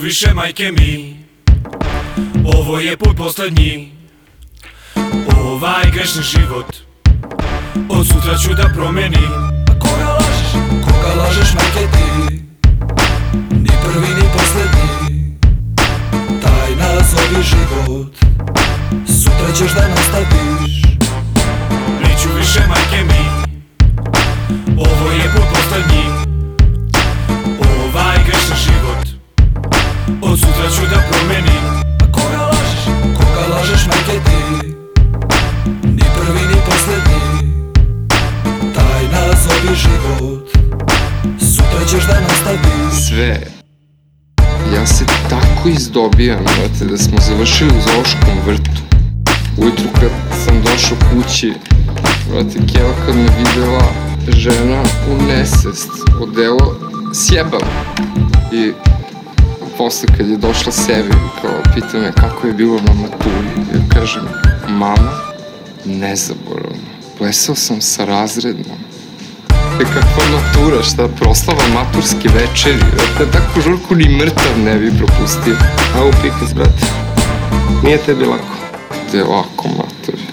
više majke mi, ovo je put poslednji. Ovaj grešni život od sutra ću da promenim. A koga lažeš majke ti, ni prvi ni poslednji. Taj nazovi život, sutra ćeš da nastaviš. Neću više majke mi, ovo je put poslednji. Ovaj grešni život od sutra ću da promenim. A koga lažeš majke ti, ni prvi ni poslednji. Taj nazovi život, sutra ćeš da nastaviš. Sve. Ja se tako izdobijam, brate, da smo završili u zoološkom vrtu. Ujutru kad sam došao kući, brate, Keva kad me videla, žena u nesvest, odelo sjebam. I posle kad je došla sebi, kao, pita me kako je bilo na maturi. Ja kažem, mama, nezaboravno, plesao sam sa razrednom. Kakva matura, šta, proslava maturske večeri, brate, takvu žurku ni mrtav ne bi propustio. A u pikas, brate, nije tebi lako? Te lako, mater.